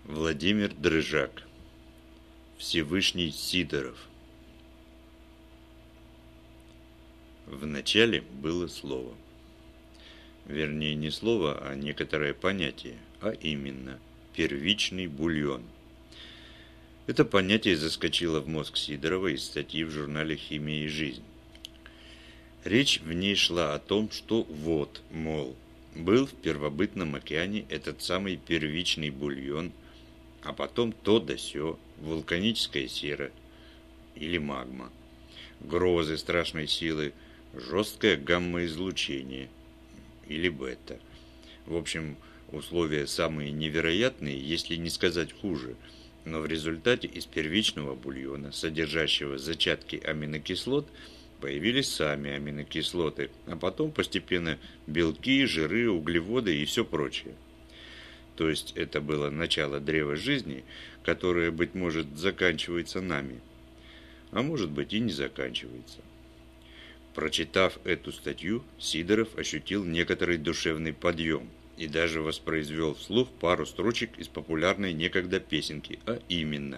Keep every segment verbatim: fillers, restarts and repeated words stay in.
Владимир Дрыжак. Всевышний Сидоров. В начале было слово. Вернее, не слово, а некоторое понятие, а именно первичный бульон. Это понятие заскочило в мозг Сидорова из статьи в журнале «Химия и жизнь». Речь в ней шла о том, что вот, мол, был в первобытном океане этот самый первичный бульон, а потом то да сё, вулканическая сера или магма, грозы страшной силы, жесткое гамма-излучение или бета. В общем, условия самые невероятные, если не сказать хуже, но в результате из первичного бульона, содержащего зачатки аминокислот, появились сами аминокислоты, а потом постепенно белки, жиры, углеводы и все прочее. То есть это было начало древа жизни, которое, быть может, заканчивается нами, а может быть и не заканчивается. Прочитав эту статью, Сидоров ощутил некоторый душевный подъем и даже воспроизвел вслух пару строчек из популярной некогда песенки, а именно: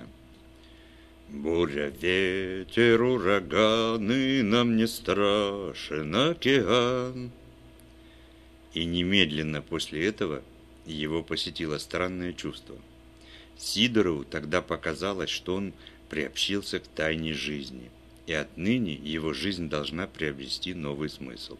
«Буря, ветер, ураганы, нам не страшен океан». И немедленно после этого его посетило странное чувство. Сидорову тогда показалось, что он приобщился к тайне жизни, и отныне его жизнь должна приобрести новый смысл.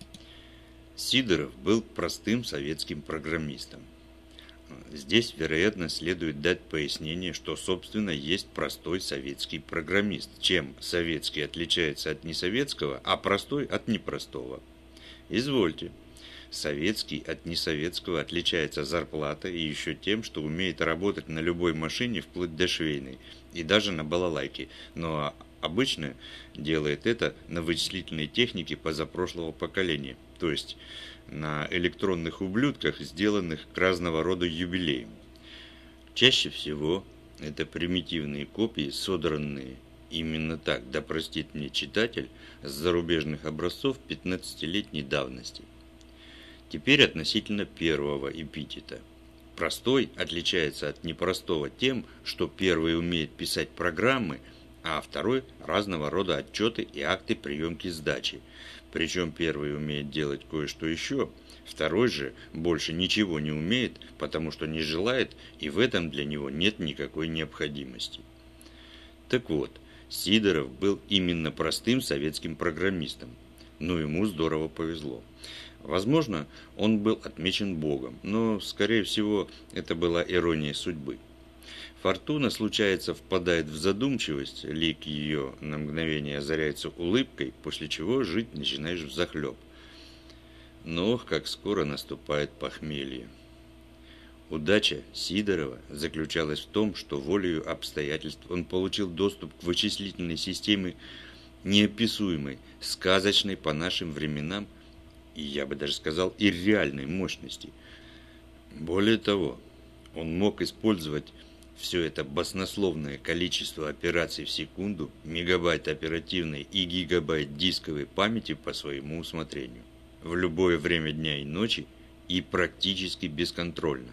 Сидоров был простым советским программистом. Здесь, вероятно, следует дать пояснение, что, собственно, есть простой советский программист. Чем советский отличается от несоветского, а простой от непростого? Извольте. Советский от несоветского отличается зарплатой и еще тем, что умеет работать на любой машине вплоть до швейной и даже на балалайке, но обычно делает это на вычислительной технике позапрошлого поколения, то есть на электронных ублюдках, сделанных к разного рода юбилеям. Чаще всего это примитивные копии, содранные именно так, да простит мне читатель, с зарубежных образцов пятнадцатилетней давности. Теперь относительно первого эпитета. Простой отличается от непростого тем, что первый умеет писать программы, а второй – разного рода отчеты и акты приемки сдачи. Причем первый умеет делать кое-что еще, второй же больше ничего не умеет, потому что не желает, и в этом для него нет никакой необходимости. Так вот, Сидоров был именно простым советским программистом, но ему здорово повезло. Возможно, он был отмечен Богом, но, скорее всего, это была ирония судьбы. Фортуна, случается, впадает в задумчивость, лик ее на мгновение озаряется улыбкой, после чего жить начинаешь взахлеб. Но ох, как скоро наступает похмелье. Удача Сидорова заключалась в том, что волею обстоятельств он получил доступ к вычислительной системе неописуемой, сказочной по нашим временам, и я бы даже сказал, и реальной мощности. Более того, он мог использовать все это баснословное количество операций в секунду, мегабайт оперативной и гигабайт дисковой памяти по своему усмотрению, в любое время дня и ночи и практически бесконтрольно.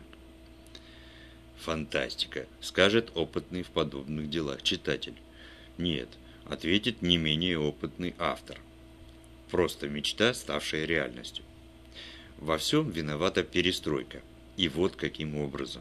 Фантастика, скажет опытный в подобных делах читатель. Нет, ответит не менее опытный автор. Просто мечта, ставшая реальностью. Во всем виновата перестройка. И вот каким образом.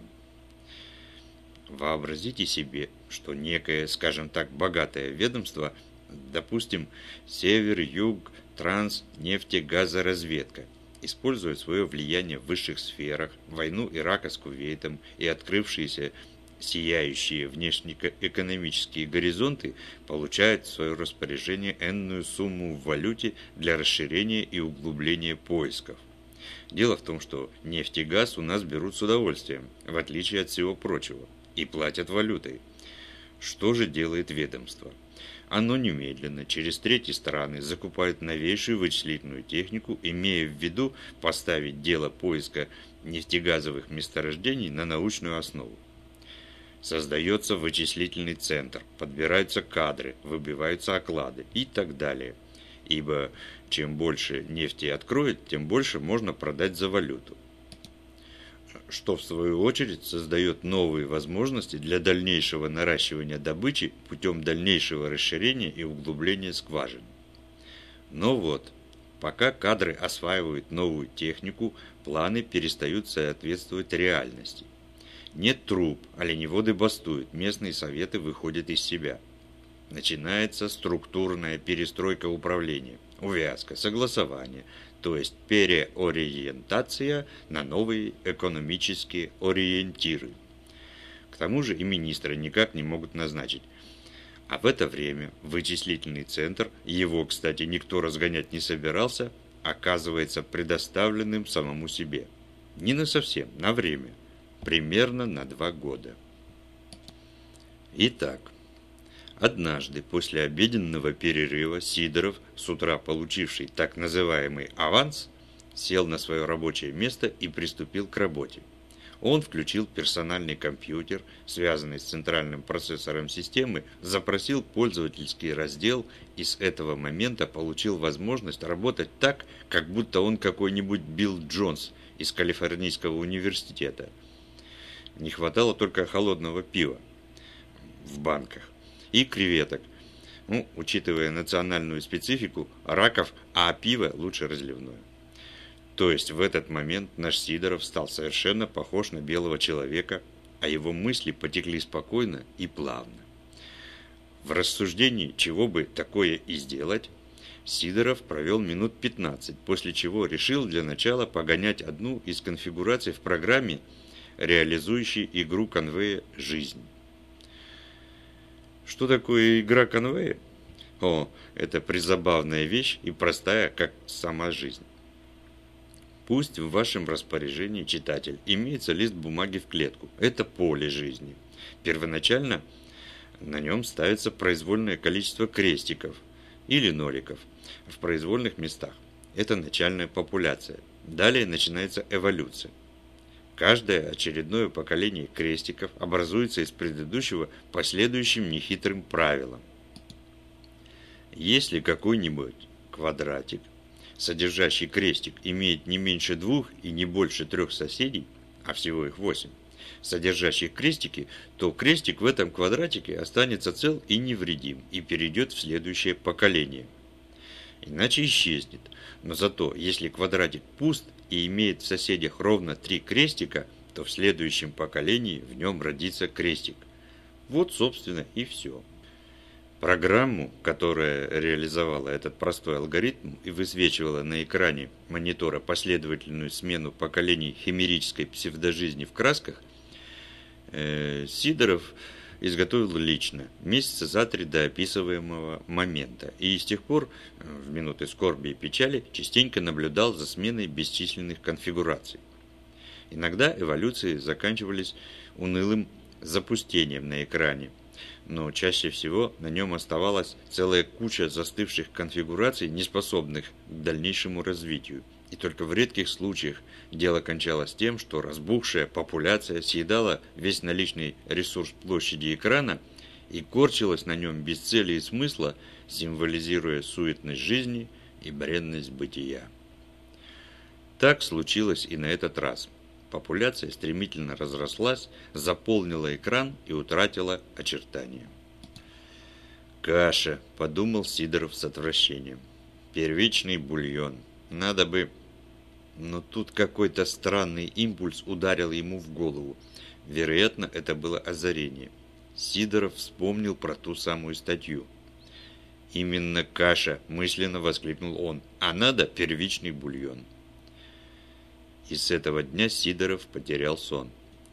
Вообразите себе, что некое, скажем так, богатое ведомство, допустим, Север, Юг, Транс, нефтегазоразведка, используя свое влияние в высших сферах, войну Ирака с Кувейтом и открывшиеся сияющие внешнеэкономические горизонты, получает в свое распоряжение энную сумму в валюте для расширения и углубления поисков. Дело в том, что нефть и газ у нас берут с удовольствием, в отличие от всего прочего, и платят валютой. Что же делает ведомство? Оно немедленно через третьи страны закупает новейшую вычислительную технику, имея в виду поставить дело поиска нефтегазовых месторождений на научную основу. Создается вычислительный центр, подбираются кадры, выбиваются оклады и так далее. Ибо чем больше нефти откроет, тем больше можно продать за валюту. что в свою очередь создает новые возможности для дальнейшего наращивания добычи путем дальнейшего расширения и углубления скважин. Но вот, пока кадры осваивают новую технику, планы перестают соответствовать реальности. Нет труб, оленеводы бастуют, местные советы выходят из себя. Начинается структурная перестройка управления, увязка, согласование, то есть переориентация на новые экономические ориентиры. К тому же и министра никак не могут назначить. А в это время вычислительный центр, его, кстати, никто разгонять не собирался, оказывается предоставленным самому себе. Не насовсем, на время. Примерно на два года. Итак, однажды после обеденного перерыва Сидоров, с утра получивший так называемый аванс, сел на свое рабочее место и приступил к работе. Он включил персональный компьютер, связанный с центральным процессором системы, запросил пользовательский раздел и с этого момента получил возможность работать так, как будто он какой-нибудь Билл Джонс из Калифорнийского университета. Не хватало только холодного пива в банках и креветок. Ну, учитывая национальную специфику, раков, а пиво лучше разливное. То есть в этот момент наш Сидоров стал совершенно похож на белого человека, а его мысли потекли спокойно и плавно. В рассуждении, чего бы такое и сделать, Сидоров провел минут пятнадцать, после чего решил для начала погонять одну из конфигураций в программе, реализующей игру конвея «Жизнь». Что такое игра конвея? О, это призабавная вещь и простая, как сама жизнь. Пусть в вашем распоряжении, читатель, имеется лист бумаги в клетку. Это поле жизни. Первоначально на нем ставится произвольное количество крестиков или ноликов в произвольных местах. Это начальная популяция. Далее начинается эволюция. Каждое очередное поколение крестиков образуется из предыдущего по следующим нехитрым правилам. Если какой-нибудь квадратик, содержащий крестик, имеет не меньше двух и не больше трех соседей, а всего их восемь, содержащих крестики, то крестик в этом квадратике останется цел и невредим и перейдет в следующее поколение. Иначе исчезнет. Но зато, если квадратик пуст и имеет в соседях ровно три крестика, то в следующем поколении в нем родится крестик. Вот, собственно, и все. Программу, которая реализовала этот простой алгоритм и высвечивала на экране монитора последовательную смену поколений химерической псевдожизни в красках, э, Сидоров изготовил лично, месяца за три до описываемого момента, и с тех пор, в минуты скорби и печали, частенько наблюдал за сменой бесчисленных конфигураций. Иногда эволюции заканчивались унылым запустением на экране, но чаще всего на нем оставалась целая куча застывших конфигураций, неспособных к дальнейшему развитию. И только в редких случаях дело кончалось тем, что разбухшая популяция съедала весь наличный ресурс площади экрана и корчилась на нем без цели и смысла, символизируя суетность жизни и бренность бытия. Так случилось и на этот раз. Популяция стремительно разрослась, заполнила экран и утратила очертания. «Каша», — подумал Сидоров с отвращением. «Первичный бульон. Надо бы...» Но тут какой-то странный импульс ударил ему в голову. Вероятно, это было озарение. Сидоров вспомнил про ту самую статью. «Именно каша», — мысленно воскликнул он, — «а надо первичный бульон». И с этого дня Сидоров потерял сон.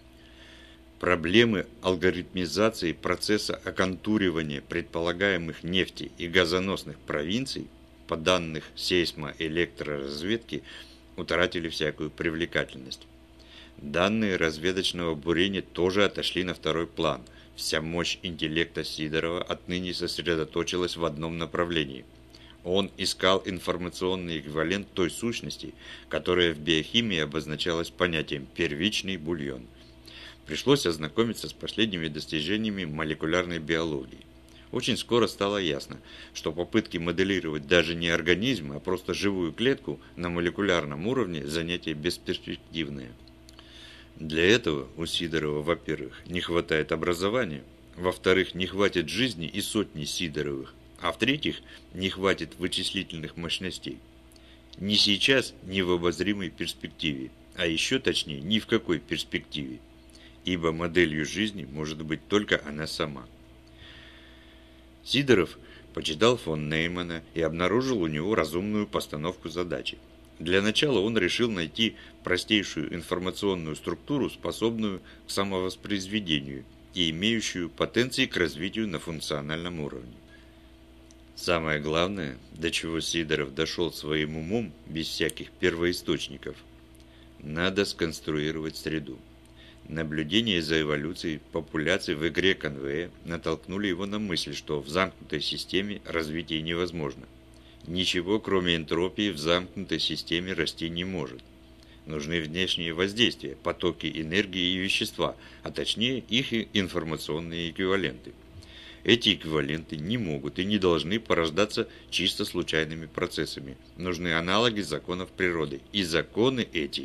Проблемы алгоритмизации процесса оконтуривания предполагаемых нефти- и газоносных провинций, по данным сейсмо-электроразведки, утратили всякую привлекательность. Данные разведочного бурения тоже отошли на второй план. Вся мощь интеллекта Сидорова отныне сосредоточилась в одном направлении. Он искал информационный эквивалент той сущности, которая в биохимии обозначалась понятием «первичный бульон». Пришлось ознакомиться с последними достижениями молекулярной биологии. Очень скоро стало ясно, что попытки моделировать даже не организм, а просто живую клетку на молекулярном уровне занятие бесперспективное. Для этого у Сидорова, во-первых, не хватает образования, во-вторых, не хватит жизни и сотни Сидоровых, а в-третьих, не хватит вычислительных мощностей. Ни сейчас, ни в обозримой перспективе, а еще точнее, ни в какой перспективе, ибо моделью жизни может быть только она сама. Сидоров почитал фон Неймана и обнаружил у него разумную постановку задачи. Для начала он решил найти простейшую информационную структуру, способную к самовоспроизведению и имеющую потенции к развитию на функциональном уровне. Самое главное, до чего Сидоров дошел своим умом без всяких первоисточников, надо сконструировать среду. Наблюдения за эволюцией популяций в игре Конвея натолкнули его на мысль, что в замкнутой системе развитие невозможно. Ничего, кроме энтропии, в замкнутой системе расти не может. Нужны внешние воздействия, потоки энергии и вещества, а точнее их информационные эквиваленты. Эти эквиваленты не могут и не должны порождаться чисто случайными процессами. Нужны аналоги законов природы. И законы эти...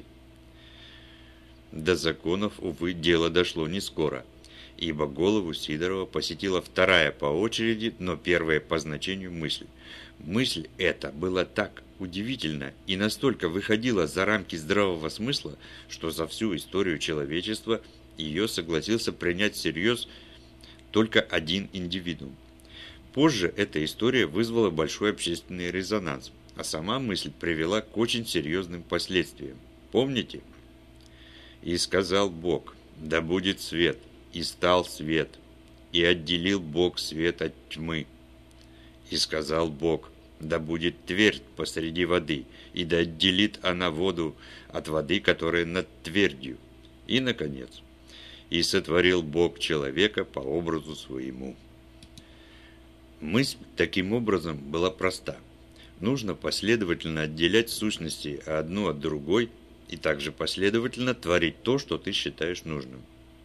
До законов, увы, дело дошло не скоро, ибо голову Сидорова посетила вторая по очереди, но первая по значению мысль. Мысль эта была так удивительна и настолько выходила за рамки здравого смысла, что за всю историю человечества ее согласился принять всерьез только один индивидуум. Позже эта история вызвала большой общественный резонанс, а сама мысль привела к очень серьезным последствиям. Помните? «И сказал Бог, да будет свет, и стал свет, и отделил Бог свет от тьмы. И сказал Бог, да будет твердь посреди воды, и да отделит она воду от воды, которая над твердью. И, наконец, и сотворил Бог человека по образу своему». Мысль таким образом была проста. Нужно последовательно отделять сущности одну от другой и также последовательно творить то, что ты считаешь нужным.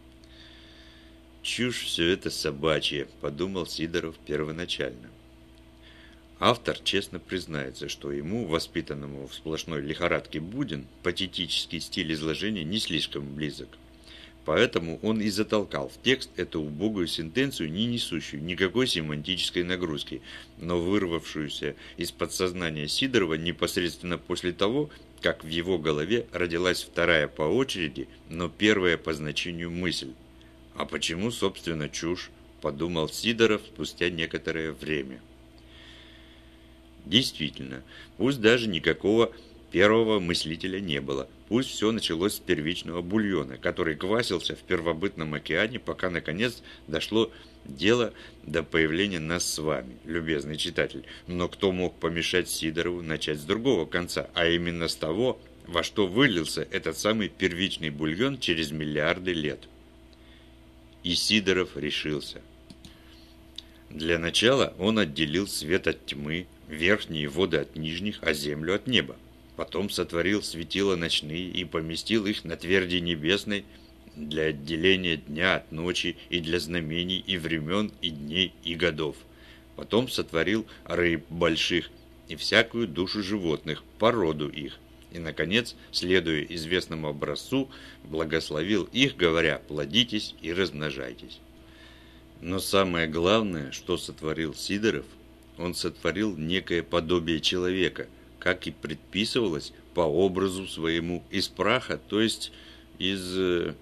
«Чушь все это собачья», – подумал Сидоров первоначально. Автор честно признается, что ему, воспитанному в сплошной лихорадке Будин, патетический стиль изложения не слишком близок. Поэтому он и затолкал в текст эту убогую сентенцию, не несущую никакой семантической нагрузки, но вырвавшуюся из подсознания Сидорова непосредственно после того, как в его голове родилась вторая по очереди, но первая по значению мысль. «А почему, собственно, чушь?» – подумал Сидоров спустя некоторое время. Действительно, пусть даже никакого первого мыслителя не было, пусть все началось с первичного бульона, который квасился в первобытном океане, пока наконец дошло дело до появления нас с вами, любезный читатель. Но кто мог помешать Сидорову начать с другого конца, а именно с того, во что вылился этот самый первичный бульон через миллиарды лет? И Сидоров решился. Для начала он отделил свет от тьмы, верхние воды от нижних, а землю от неба. Потом сотворил светила ночные и поместил их на тверди небесной для отделения дня от ночи и для знамений и времен, и дней, и годов. Потом сотворил рыб больших и всякую душу животных, породу их. И, наконец, следуя известному образцу, благословил их, говоря: «Плодитесь и размножайтесь». Но самое главное, что сотворил Сидоров, он сотворил некое подобие человека, как и предписывалось, по образу своему, из праха, то есть из...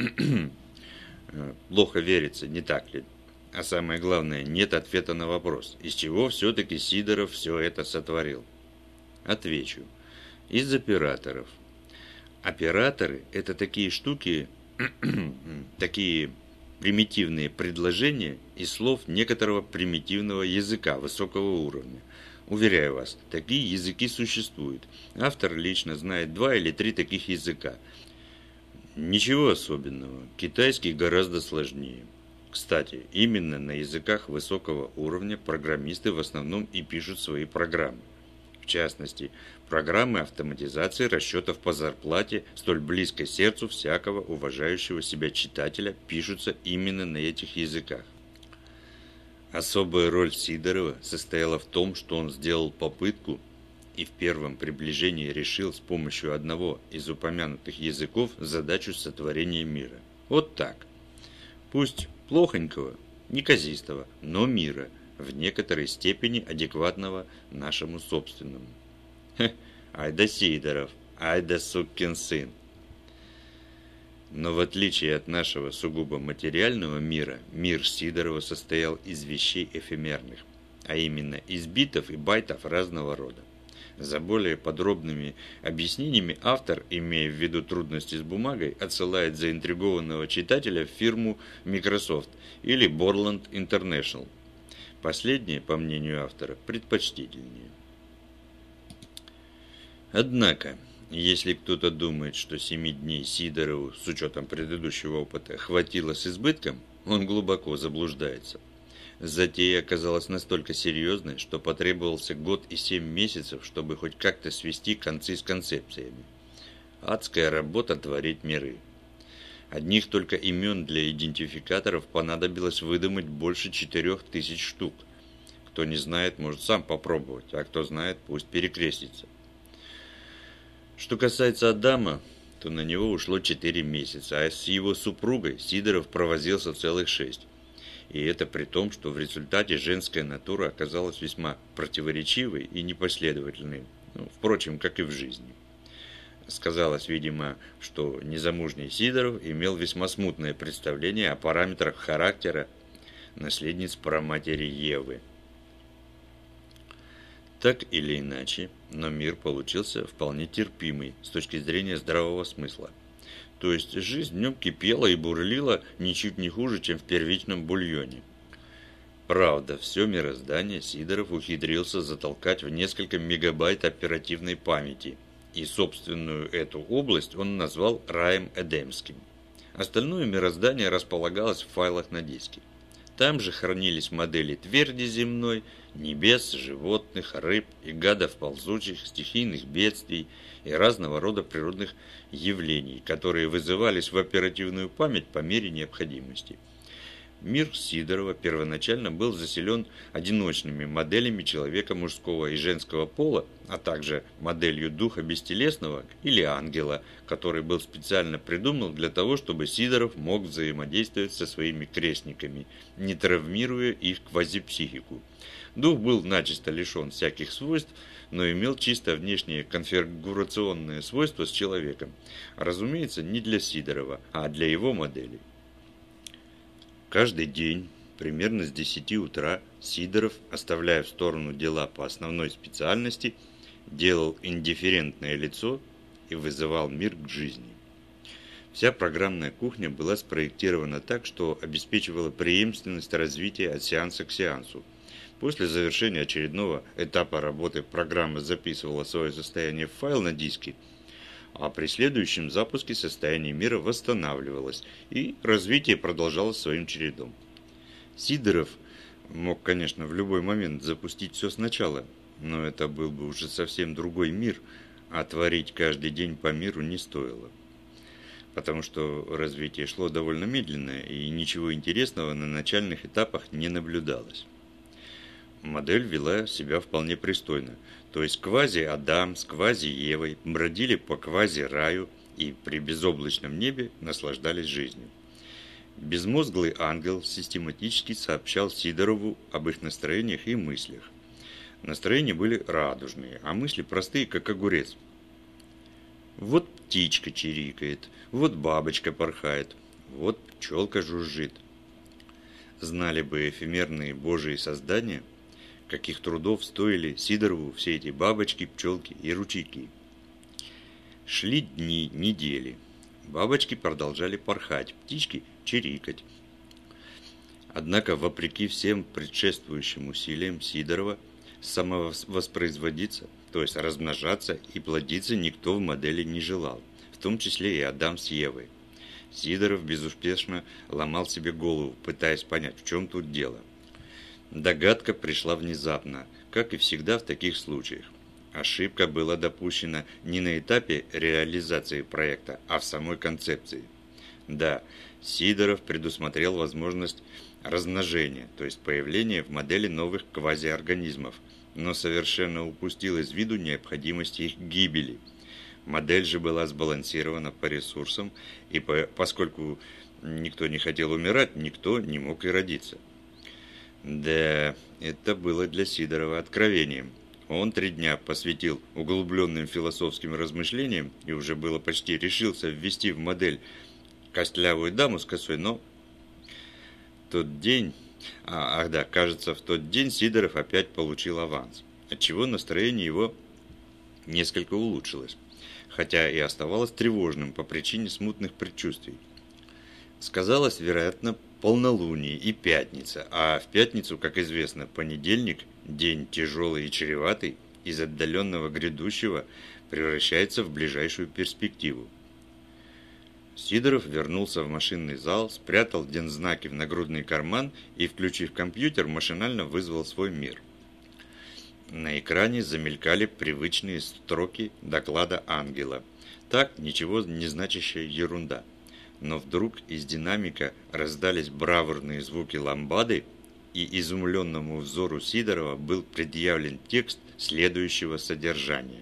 Плохо верится, не так ли? А самое главное, нет ответа на вопрос, из чего все-таки Сидоров все это сотворил. Отвечу. Из операторов. Операторы – это такие штуки, такие примитивные предложения из слов некоторого примитивного языка высокого уровня. Уверяю вас, такие языки существуют. Автор лично знает два или три таких языка. Ничего особенного. Китайский гораздо сложнее. Кстати, именно на языках высокого уровня программисты в основном и пишут свои программы. В частности, программы автоматизации расчетов по зарплате, столь близкой сердцу всякого уважающего себя читателя, пишутся именно на этих языках. Особая роль Сидорова состояла в том, что он сделал попытку и в первом приближении решил с помощью одного из упомянутых языков задачу сотворения мира. Вот так. Пусть плохонького, неказистого, но мира, в некоторой степени адекватного нашему собственному. Хе, ай да Сидоров, ай да сукин сын. Но в отличие от нашего сугубо материального мира, мир Сидорова состоял из вещей эфемерных, а именно из битов и байтов разного рода. За более подробными объяснениями автор, имея в виду трудности с бумагой, отсылает заинтригованного читателя в фирму Microsoft или Borland International. Последнее, по мнению автора, предпочтительнее. Однако, если кто-то думает, что семи дней Сидорову, с учетом предыдущего опыта, хватило с избытком, он глубоко заблуждается. Затея оказалась настолько серьезной, что потребовался год и семь месяцев, чтобы хоть как-то свести концы с концепциями. Адская работа творить миры. Одних только имен для идентификаторов понадобилось выдумать больше четырех тысяч штук. Кто не знает, может сам попробовать, а кто знает, пусть перекрестится. Что касается Адама, то на него ушло четыре месяца, а с его супругой Сидоров провозился целых шесть. И это при том, что в результате женская натура оказалась весьма противоречивой и непоследовательной, ну, впрочем, как и в жизни. Сказалось, видимо, что незамужний Сидоров имел весьма смутное представление о параметрах характера наследниц праматери Евы. Так или иначе, но мир получился вполне терпимый с точки зрения здравого смысла. То есть жизнь в нем кипела и бурлила ничуть не хуже, чем в первичном бульоне. Правда, все мироздание Сидоров ухитрился затолкать в несколько мегабайт оперативной памяти, и собственную эту область он назвал раем Эдемским. Остальное мироздание располагалось в файлах на диске. Там же хранились модели тверди земной, небес, животных, рыб и гадов ползучих, стихийных бедствий и разного рода природных явлений, которые вызывались в оперативную память по мере необходимости. Мир Сидорова первоначально был заселен одиночными моделями человека мужского и женского пола, а также моделью духа бестелесного или ангела, который был специально придуман для того, чтобы Сидоров мог взаимодействовать со своими крестниками, не травмируя их квазипсихику. Дух был начисто лишен всяких свойств, но имел чисто внешние конфигурационные свойства с человеком. Разумеется, не для Сидорова, а для его моделей. Каждый день, примерно с десяти утра, Сидоров, оставляя в сторону дела по основной специальности, делал индифферентное лицо и вызывал мир к жизни. Вся программная кухня была спроектирована так, что обеспечивала преемственность развития от сеанса к сеансу. После завершения очередного этапа работы программа записывала свое состояние в файл на диске, а при следующем запуске состояние мира восстанавливалось, и развитие продолжалось своим чередом. Сидоров мог, конечно, в любой момент запустить все сначала, но это был бы уже совсем другой мир, а творить каждый день по миру не стоило. Потому что развитие шло довольно медленно, и ничего интересного на начальных этапах не наблюдалось. Модель вела себя вполне пристойно. То есть квази-Адам с квази-Евой бродили по квази-раю и при безоблачном небе наслаждались жизнью. Безмозглый ангел систематически сообщал Сидорову об их настроениях и мыслях. Настроения были радужные, а мысли простые, как огурец. Вот птичка чирикает, вот бабочка порхает, вот пчелка жужжит. Знали бы эфемерные божьи создания, каких трудов стоили Сидорову все эти бабочки, пчелки и ручейки. Шли дни, недели. Бабочки продолжали порхать, птички чирикать. Однако, вопреки всем предшествующим усилиям Сидорова, самовоспроизводиться, то есть размножаться и плодиться, никто в модели не желал, в том числе и Адам с Евой. Сидоров безуспешно ломал себе голову, пытаясь понять, в чем тут дело. Догадка пришла внезапно, как и всегда в таких случаях. Ошибка была допущена не на этапе реализации проекта, а в самой концепции. Да, Сидоров предусмотрел возможность размножения, то есть появления в модели новых квазиорганизмов, но совершенно упустил из виду необходимость их гибели. Модель же была сбалансирована по ресурсам, и по, поскольку никто не хотел умирать, никто не мог и родиться. Да, это было для Сидорова откровением. Он три дня посвятил углубленным философским размышлениям и уже было почти решился ввести в модель костлявую даму с косой, но тот день... А, ах да, кажется, в тот день Сидоров опять получил аванс, отчего настроение его несколько улучшилось, хотя и оставалось тревожным по причине смутных предчувствий. Сказалось, вероятно, полнолуние и пятница, а в пятницу, как известно, понедельник, день тяжелый и чреватый, из отдаленного грядущего превращается в ближайшую перспективу. Сидоров вернулся в машинный зал, спрятал дензнаки в нагрудный карман и, включив компьютер, машинально вызвал свой мир. На экране замелькали привычные строки доклада ангела. Так, ничего не значащая ерунда. Но вдруг из динамика раздались бравурные звуки ламбады, и изумленному взору Сидорова был предъявлен текст следующего содержания.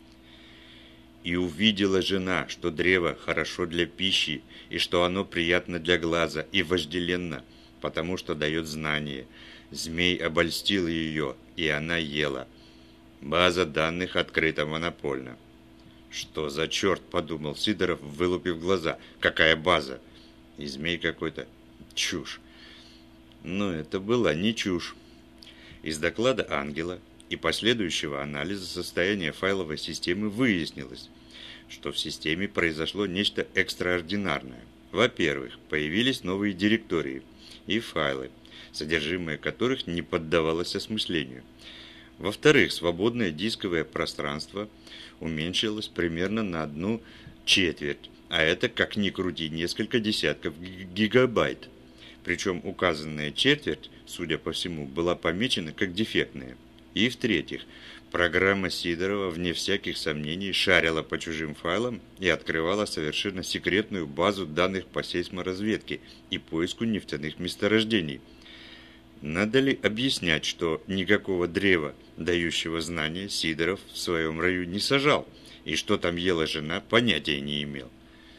«И увидела жена, что древо хорошо для пищи, и что оно приятно для глаза и вожделенно, потому что дает знание. Змей обольстил ее, и она ела. База данных открыта монопольно». «Что за черт?» – подумал Сидоров, вылупив глаза. «Какая база?» «И змей какой-то. Чушь». Но это была не чушь. Из доклада ангела и последующего анализа состояния файловой системы выяснилось, что в системе произошло нечто экстраординарное. Во-первых, появились новые директории и файлы, содержимое которых не поддавалось осмыслению. Во-вторых, свободное дисковое пространство уменьшилось примерно на одну четверть, а это, как ни крути, несколько десятков гигабайт. Причем указанная четверть, судя по всему, была помечена как дефектная. И в-третьих, программа Сидорова, вне всяких сомнений, шарила по чужим файлам и открывала совершенно секретную базу данных по сейсморазведке и поиску нефтяных месторождений. Надо ли объяснять, что никакого древа, дающего знания, Сидоров в своем раю не сажал, и что там ела жена, понятия не имел?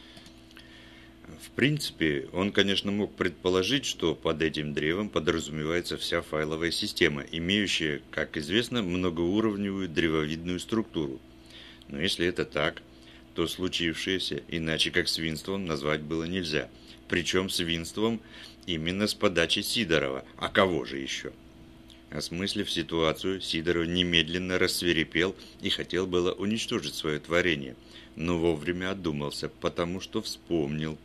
В принципе, он, конечно, мог предположить, что под этим древом подразумевается вся файловая система, имеющая, как известно, многоуровневую древовидную структуру. Но если это так, то случившееся иначе как свинством назвать было нельзя. Причем свинством именно с подачи Сидорова. А кого же еще? Осмыслив ситуацию, Сидоров немедленно рассвирепел и хотел было уничтожить свое творение, но вовремя одумался, потому что вспомнил.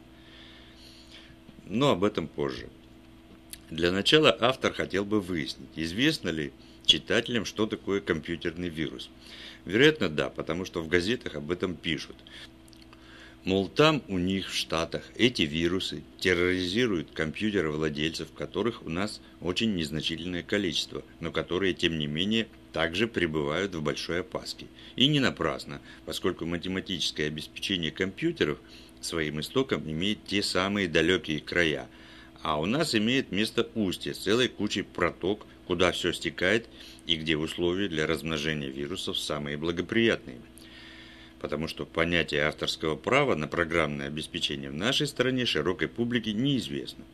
Но об этом позже. Для начала автор хотел бы выяснить, известно ли читателям, что такое компьютерный вирус. Вероятно, да, потому что в газетах об этом пишут. Мол, там у них в Штатах эти вирусы терроризируют компьютеровладельцев, которых у нас очень незначительное количество, но которые, тем не менее, также пребывают в большой опаске. И не напрасно, поскольку математическое обеспечение компьютеров своим истоком имеет те самые далекие края, а у нас имеет место устье с целой кучей проток, куда все стекает и где условия для размножения вирусов самые благоприятные. Потому что понятие авторского права на программное обеспечение в нашей стране широкой публике неизвестно.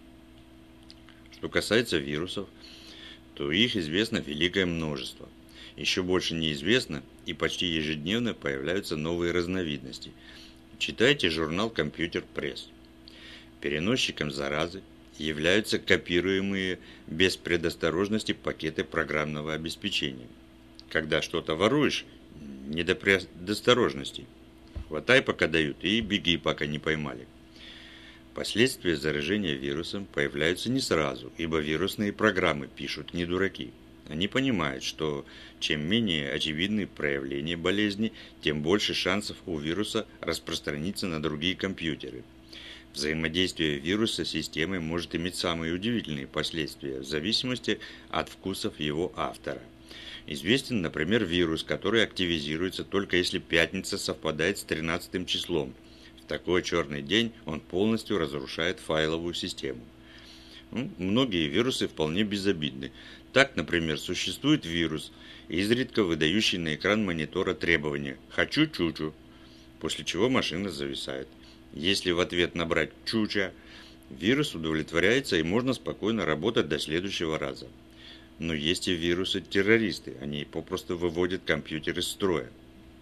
Что касается вирусов, то их известно великое множество. Еще больше неизвестно, и почти ежедневно появляются новые разновидности. Читайте журнал «Компьютер Пресс». Переносчиком заразы являются копируемые без предосторожности пакеты программного обеспечения. Когда что-то воруешь, не до предосторожности. Хватай, пока дают, и беги, пока не поймали. Последствия заражения вирусом появляются не сразу, ибо вирусные программы пишут не дураки. Они понимают, что чем менее очевидны проявления болезни, тем больше шансов у вируса распространиться на другие компьютеры. Взаимодействие вируса с системой может иметь самые удивительные последствия в зависимости от вкусов его автора. Известен, например, вирус, который активизируется только если пятница совпадает с тринадцатым числом. В такой черный день он полностью разрушает файловую систему. Ну, многие вирусы вполне безобидны. Так, например, существует вирус, изредка выдающий на экран монитора требования «хочу чучу», после чего машина зависает. Если в ответ набрать «чуча», вирус удовлетворяется и можно спокойно работать до следующего раза. Но есть и вирусы-террористы, они попросту выводят компьютер из строя.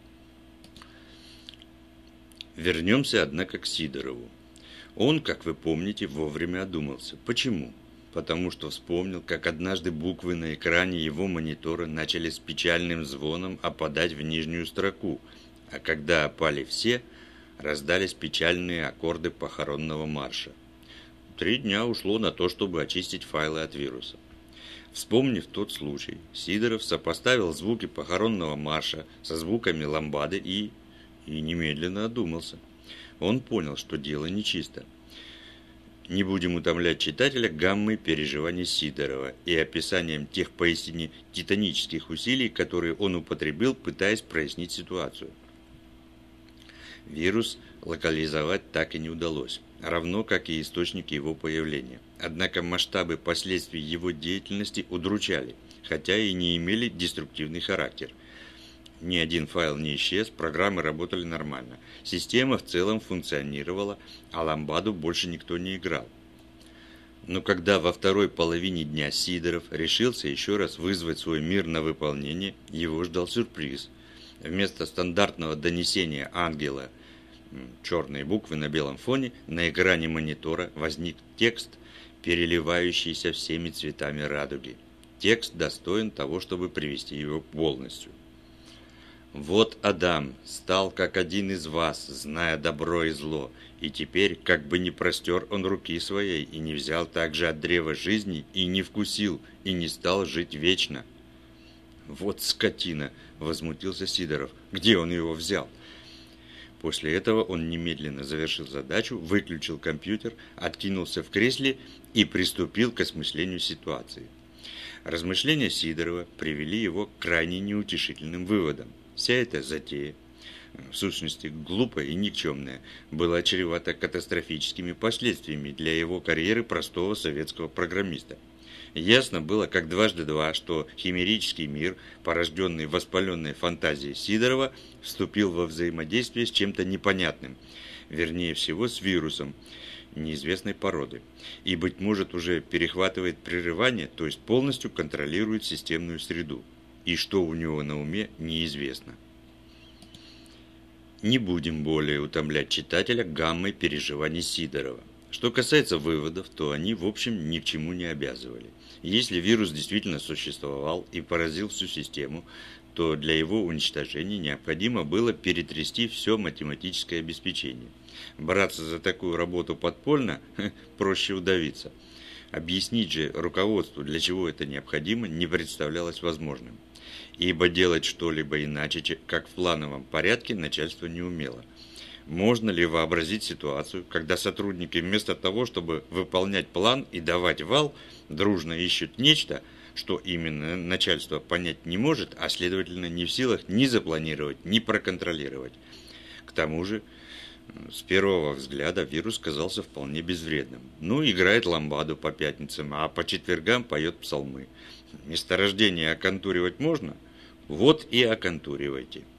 Вернемся, однако, к Сидорову. Он, как вы помните, вовремя одумался. Почему? Потому что вспомнил, как однажды буквы на экране его монитора начали с печальным звоном опадать в нижнюю строку, а когда опали все, раздались печальные аккорды похоронного марша. Три дня ушло на то, чтобы очистить файлы от вируса. Вспомнив тот случай, Сидоров сопоставил звуки похоронного марша со звуками ламбады и... и немедленно одумался. Он понял, что дело нечисто. Не будем утомлять читателя гаммой переживаний Сидорова и описанием тех поистине титанических усилий, которые он употребил, пытаясь прояснить ситуацию. Вирус локализовать так и не удалось, равно как и источник его появления. Однако масштабы последствий его деятельности удручали, хотя и не имели деструктивный характер. Ни один файл не исчез, программы работали нормально. Система в целом функционировала, а ламбаду больше никто не играл. Но когда во второй половине дня Сидоров решился еще раз вызвать свой мир на выполнение, его ждал сюрприз. Вместо стандартного донесения ангела черные буквы на белом фоне, на экране монитора возник текст, переливающийся всеми цветами радуги. Текст достоин того, чтобы привести его полностью. «Вот Адам стал как один из вас, зная добро и зло, и теперь, как бы не простер он руки своей, и не взял также от древа жизни, и не вкусил, и не стал жить вечно». «Вот скотина!» – возмутился Сидоров. «Где он его взял?» После этого он немедленно завершил задачу, выключил компьютер, откинулся в кресле и приступил к осмыслению ситуации. Размышления Сидорова привели его к крайне неутешительным выводам. Вся эта затея, в сущности глупая и никчемная, была чревата катастрофическими последствиями для его карьеры простого советского программиста. Ясно было, как дважды два, что химерический мир, порожденный воспаленной фантазией Сидорова, вступил во взаимодействие с чем-то непонятным, вернее всего с вирусом неизвестной породы, и, быть может, уже перехватывает прерывание, то есть полностью контролирует системную среду. И что у него на уме, неизвестно. Не будем более утомлять читателя гаммой переживаний Сидорова. Что касается выводов, то они, в общем, ни к чему не обязывали. Если вирус действительно существовал и поразил всю систему, то для его уничтожения необходимо было перетрясти все математическое обеспечение. Браться за такую работу подпольно проще удавиться. Объяснить же руководству, для чего это необходимо, не представлялось возможным. Ибо делать что-либо иначе, как в плановом порядке, начальство не умело. Можно ли вообразить ситуацию, когда сотрудники вместо того, чтобы выполнять план и давать вал, дружно ищут нечто, что именно начальство понять не может, а следовательно не в силах ни запланировать, ни проконтролировать. К тому же, с первого взгляда вирус казался вполне безвредным. Ну, играет ламбаду по пятницам, а по четвергам поет псалмы. Месторождение оконтуривать можно? Вот и оконтуривайте.